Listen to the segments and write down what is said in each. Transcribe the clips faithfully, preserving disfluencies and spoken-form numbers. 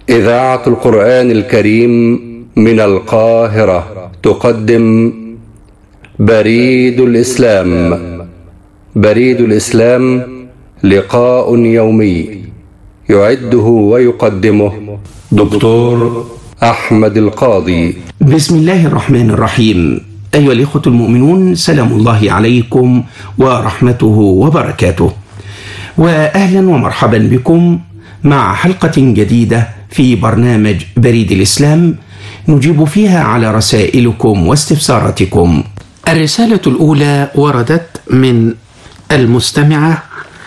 إذاعة القرآن الكريم من القاهرة تقدم بريد الإسلام. بريد الإسلام لقاء يومي يعده ويقدمه دكتور أحمد القاضي. بسم الله الرحمن الرحيم. أيها الإخوة المؤمنون، سلام الله عليكم ورحمته وبركاته، وأهلا ومرحبا بكم مع حلقة جديدة في برنامج بريد الإسلام نجيب فيها على رسائلكم واستفساراتكم. الرسالة الأولى وردت من المستمعة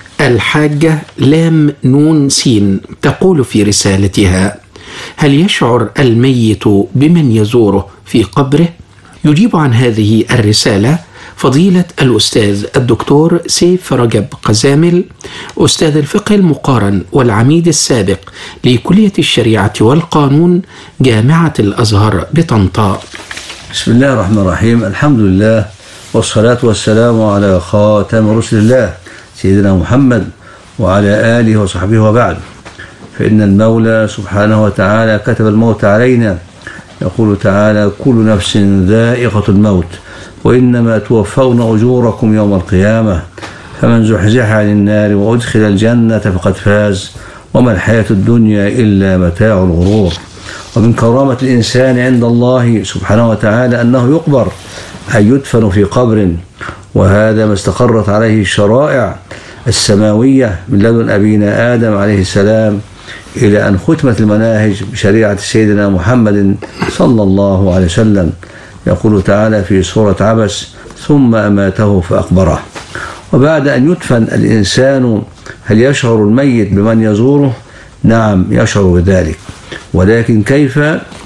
الحاجة لام نون سين، تقول في رسالتها: هل يشعر الميت بمن يزوره في قبره؟ يجيب عن هذه الرسالة فضيلة الأستاذ الدكتور سيف رجب قزامل، أستاذ الفقه المقارن والعميد السابق لكلية الشريعة والقانون جامعة الأزهر بطنطا. بسم الله الرحمن الرحيم. الحمد لله والصلاة والسلام على خاتم رسل الله سيدنا محمد وعلى آله وصحبه وبعد. فإن المولى سبحانه وتعالى كتب الموت علينا، يقول تعالى: كل نفس ذائقة الموت وإنما توفون أجوركم يوم القيامة فمن زحزح عن النار وأدخل الجنة فقد فاز وما الحياة الدنيا إلا متاع الغرور. ومن كرامة الإنسان عند الله سبحانه وتعالى أنه يقبر، أي يدفن في قبر، وهذا ما استقرت عليه الشرائع السماوية من لدن أبينا آدم عليه السلام إلى أن ختمت المناهج بشريعة سيدنا محمد صلى الله عليه وسلم. يقول تعالى في سورة عبس: ثم أماته فأقبره. وبعد أن يدفن الإنسان هل يشعر الميت بمن يزوره؟ نعم، يشعر بذلك، ولكن كيف؟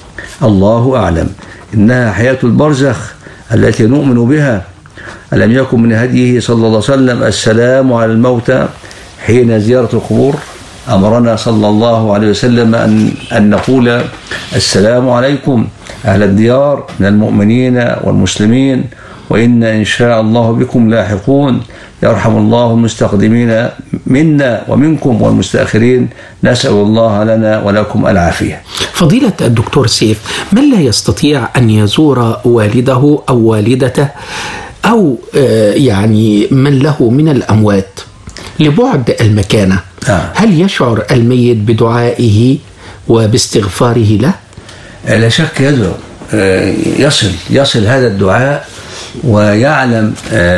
الله أعلم. إنها حياة البرزخ التي نؤمن بها. ألم يكن من هديه صلى الله عليه وسلم السلام على الموتى حين زيارة القبور؟ أمرنا صلى الله عليه وسلم أن, أن نقول: السلام عليكم أهل الديار من المؤمنين والمسلمين وإن إن شاء الله بكم لاحقون، يرحم الله المستقدمين منا ومنكم والمستأخرين، نسأل الله لنا ولكم العافية. فضيلة الدكتور سيف، من لا يستطيع أن يزور والده أو والدته أو يعني من له من الأموات لبعد المكانة، آه. هل يشعر الميت بدعائه وباستغفاره له؟ لا شك يدعو، يصل يصل هذا الدعاء ويعلم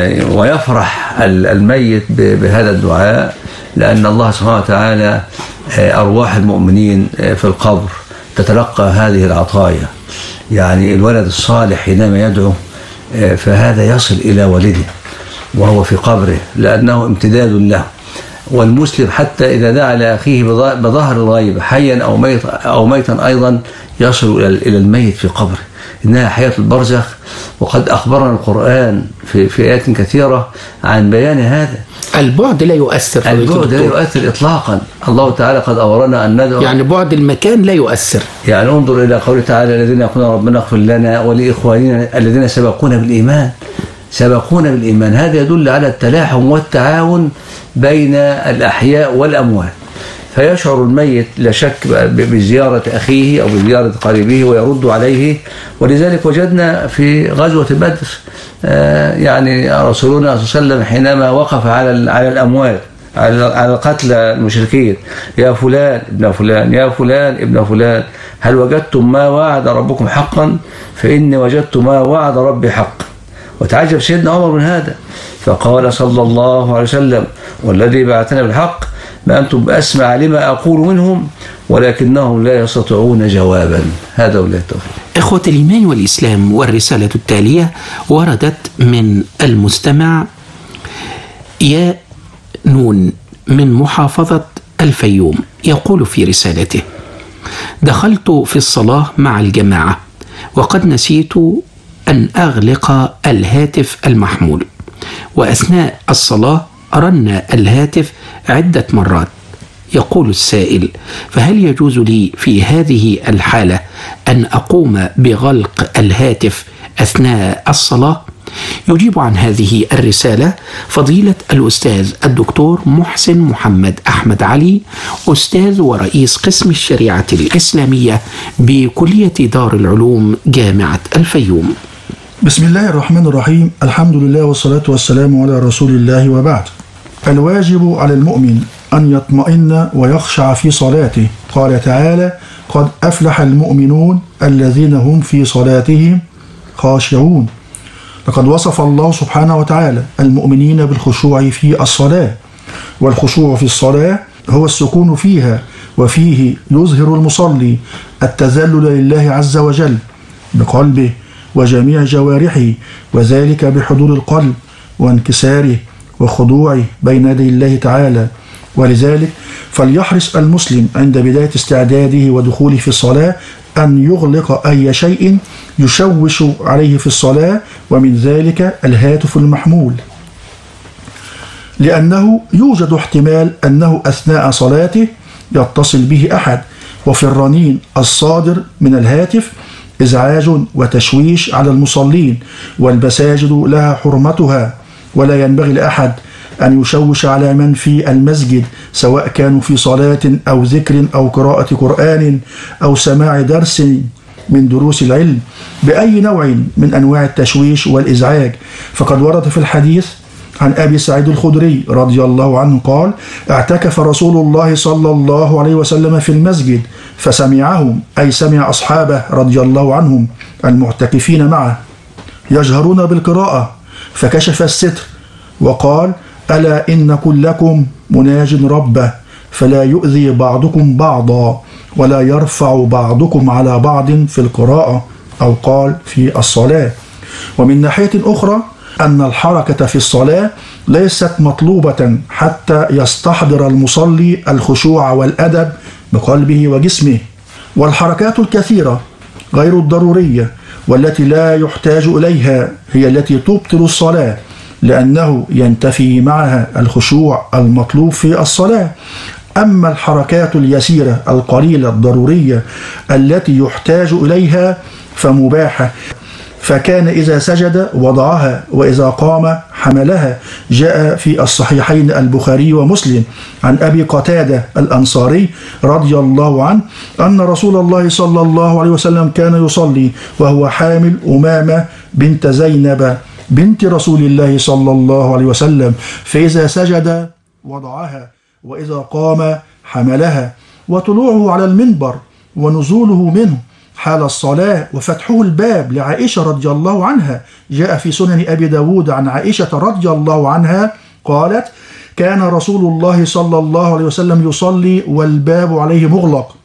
ويفرح الميت بهذا الدعاء، لأن الله سبحانه وتعالى أرواح المؤمنين في القبر تتلقى هذه العطايا. يعني الولد الصالح حينما يدعو فهذا يصل إلى والده وهو في قبره، لأنه امتداد له. والمسلم حتى إذا دعا لأخيه بظهر الغيب حيا أو ميتا أو ميتا أيضا يصل إلى الميت في قبره. إنها حياة البرزخ، وقد أخبرنا القرآن في في آيات كثيرة عن بيان هذا. البعد لا يؤثر، البعد لا يؤثر إطلاقا. الله تعالى قد أمرنا أن ندعو، يعني بعد المكان لا يؤثر. يعني انظر إلى قوله تعالى: الذين يقولون ربنا اغفر لنا ولإخواننا الذين سبقونا بالإيمان. سبقونا بالإيمان، هذا يدل على التلاحم والتعاون بين الأحياء والأموات. فيشعر الميت لا شك بزيارة أخيه أو بزيارة قريبه ويرد عليه. ولذلك وجدنا في غزوة بدر يعني رسولنا صلى الله عليه وسلم حينما وقف على على الأموات، على قتل المشركين: يا فلان ابن فلان، يا فلان ابن فلان، هل وجدتم ما وعد ربكم حقا؟ فإني وجدت ما وعد ربي حقا. وتعجب سيدنا عمر من هذا، فقال صلى الله عليه وسلم: والذي بعثنا بالحق ما أنتم بأسمع لما أقول منهم ولكنهم لا يستطيعون جوابا. هذا ولا التوفيق. إخوة الإيمان والإسلام، والرسالة التالية وردت من المستمع يا نون من محافظة الفيوم، يقول في رسالته: دخلت في الصلاة مع الجماعة وقد نسيت أن أغلق الهاتف المحمول، وأثناء الصلاة رن الهاتف عدة مرات. يقول السائل: فهل يجوز لي في هذه الحالة أن أقوم بغلق الهاتف أثناء الصلاة؟ يجيب عن هذه الرسالة فضيلة الأستاذ الدكتور محسن محمد أحمد علي، أستاذ ورئيس قسم الشريعة الإسلامية بكلية دار العلوم جامعة الفيوم. بسم الله الرحمن الرحيم. الحمد لله والصلاة والسلام على رسول الله، وبعد. الواجب على المؤمن أن يطمئن ويخشع في صلاته. قال تعالى: قد أفلح المؤمنون الذين هم في صلاتهم خاشعون. لقد وصف الله سبحانه وتعالى المؤمنين بالخشوع في الصلاة، والخشوع في الصلاة هو السكون فيها، وفيه يظهر المصلي التذلل لله عز وجل بقلبه وجميع جوارحه، وذلك بحضور القلب وانكساره وخضوعه بين يدي الله تعالى. ولذلك فليحرص المسلم عند بداية استعداده ودخوله في الصلاة أن يغلق أي شيء يشوش عليه في الصلاة، ومن ذلك الهاتف المحمول، لأنه يوجد احتمال أنه أثناء صلاته يتصل به أحد، وفي الرنين الصادر من الهاتف إزعاج وتشويش على المصلين، والمساجد لها حرمتها، ولا ينبغي لأحد أن يشوش على من في المسجد، سواء كانوا في صلاة أو ذكر أو قراءة قرآن أو سماع درس من دروس العلم، بأي نوع من أنواع التشويش والإزعاج. فقد ورد في الحديث عن أبي سعيد الخدري رضي الله عنه قال: اعتكف رسول الله صلى الله عليه وسلم في المسجد فسمعهم، أي سمع أصحابه رضي الله عنهم المعتكفين معه يجهرون بالقراءة، فكشف الستر وقال: ألا إن كلكم مناج ربه، فلا يؤذي بعضكم بعضا، ولا يرفع بعضكم على بعض في القراءة، أو قال في الصلاة. ومن ناحية أخرى أن الحركة في الصلاة ليست مطلوبة حتى يستحضر المصلي الخشوع والأدب بقلبه وجسمه، والحركات الكثيرة غير الضرورية والتي لا يحتاج إليها هي التي تبطل الصلاة، لأنه ينتفي معها الخشوع المطلوب في الصلاة. أما الحركات اليسيرة القليلة الضرورية التي يحتاج إليها فمباحة، فكان إذا سجد وضعها، وإذا قام حملها. جاء في الصحيحين البخاري ومسلم عن أبي قتادة الأنصاري رضي الله عنه أن رسول الله صلى الله عليه وسلم كان يصلي وهو حامل أمامة بنت زينب بنت رسول الله صلى الله عليه وسلم، فإذا سجد وضعها، وإذا قام حملها. وطلوعه على المنبر ونزوله منه حال الصلاة وفتحه الباب لعائشة رضي الله عنها. جاء في سنن أبي داود عن عائشة رضي الله عنها قالت: كان رسول الله صلى الله عليه وسلم يصلي والباب عليه مغلق،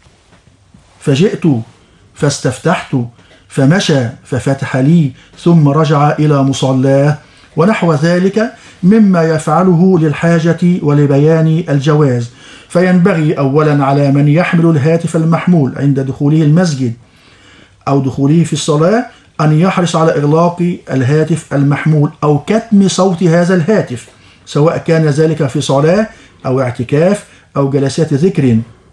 فجئت فاستفتحت فمشى ففتح لي ثم رجع إلى مصلاه، ونحو ذلك مما يفعله للحاجة ولبيان الجواز. فينبغي أولا على من يحمل الهاتف المحمول عند دخوله المسجد أو دخوله في الصلاة أن يحرص على إغلاق الهاتف المحمول أو كتم صوت هذا الهاتف، سواء كان ذلك في صلاة أو اعتكاف أو جلسات ذكر.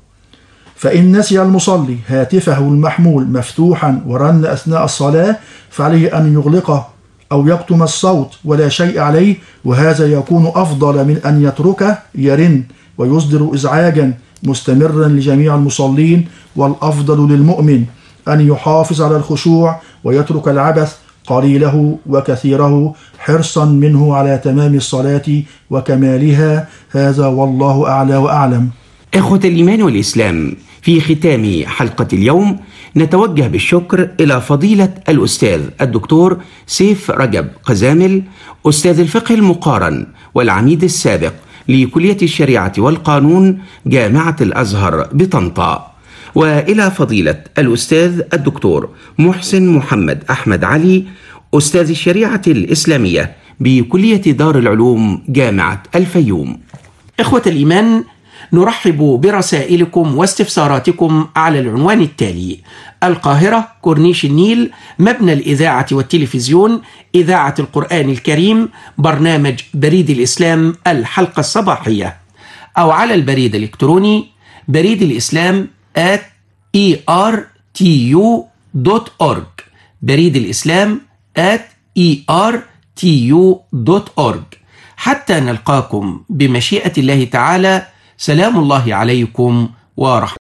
فإن نسي المصلي هاتفه المحمول مفتوحا ورن أثناء الصلاة فعليه أن يغلقه أو يكتم الصوت ولا شيء عليه، وهذا يكون أفضل من أن يتركه يرن ويصدر إزعاجا مستمرا لجميع المصلين. والأفضل للمؤمن أن يحافظ على الخشوع ويترك العبث قليله وكثيره حرصا منه على تمام الصلاة وكمالها. هذا والله أعلى وأعلم. إخوة الإيمان والإسلام، في ختام حلقة اليوم نتوجه بالشكر إلى فضيلة الأستاذ الدكتور سيف رجب قزامل، أستاذ الفقه المقارن والعميد السابق لكلية الشريعة والقانون جامعة الأزهر بطنطا، وإلى فضيلة الأستاذ الدكتور محسن محمد أحمد علي، أستاذ الشريعة الإسلامية بكلية دار العلوم جامعة الفيوم. إخوة الإيمان، نرحب برسائلكم واستفساراتكم على العنوان التالي: القاهرة، كورنيش النيل، مبنى الإذاعة والتلفزيون، إذاعة القرآن الكريم، برنامج بريد الإسلام الحلقة الصباحية، أو على البريد الإلكتروني بريد الإسلام آت إي آر تي يو دوت أورج، بريد الإسلام آت إي آر تي يو دوت أورج. حتى نلقاكم بمشيئة الله تعالى، سلام الله عليكم ورحمة